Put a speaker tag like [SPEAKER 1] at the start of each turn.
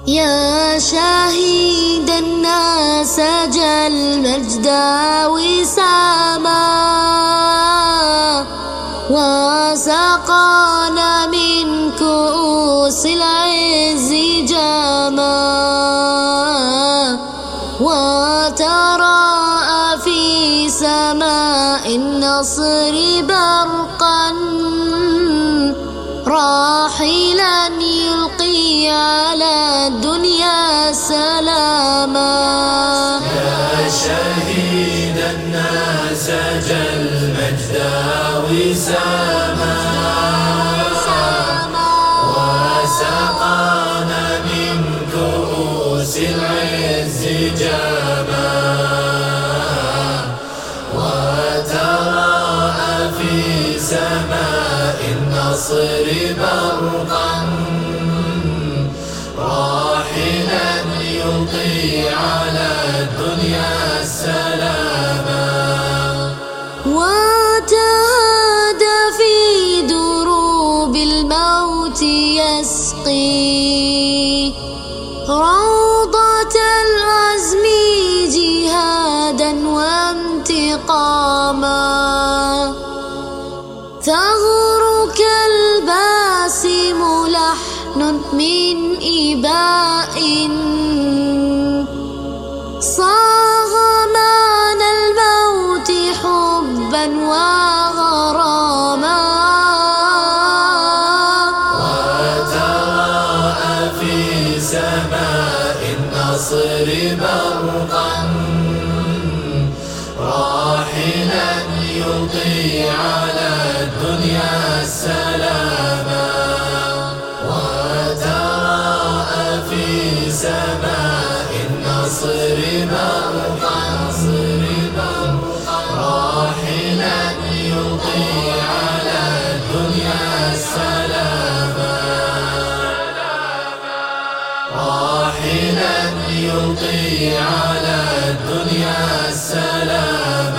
[SPEAKER 1] يا شهيدا نسج المجد وساما وسقانا من كؤوس العز جاما وتراءى في سماء النصر برقا راحلا يلقي على الدنيا سلاما.
[SPEAKER 2] يا شهيدا نسج المجد وساما وسقانا من كؤوس العز جاما وتراءى في سماء النصر برقا راحلا يلقي على الدنيا سلاما.
[SPEAKER 1] وتهادى في دروب الموت يسقي روضة العزم جهادا وانتقاما ثغرك الباسم لحن من إباء صاغ معنى الموت حبا وغراما.
[SPEAKER 2] وتراءى في سماء النصر برقا راحلا يلقي على الدنيا سلاما. وتراءى في سماء النصر برقا راحلا يلقي على الدنيا سلاما. راحلا يلقي على الدنيا سلاما.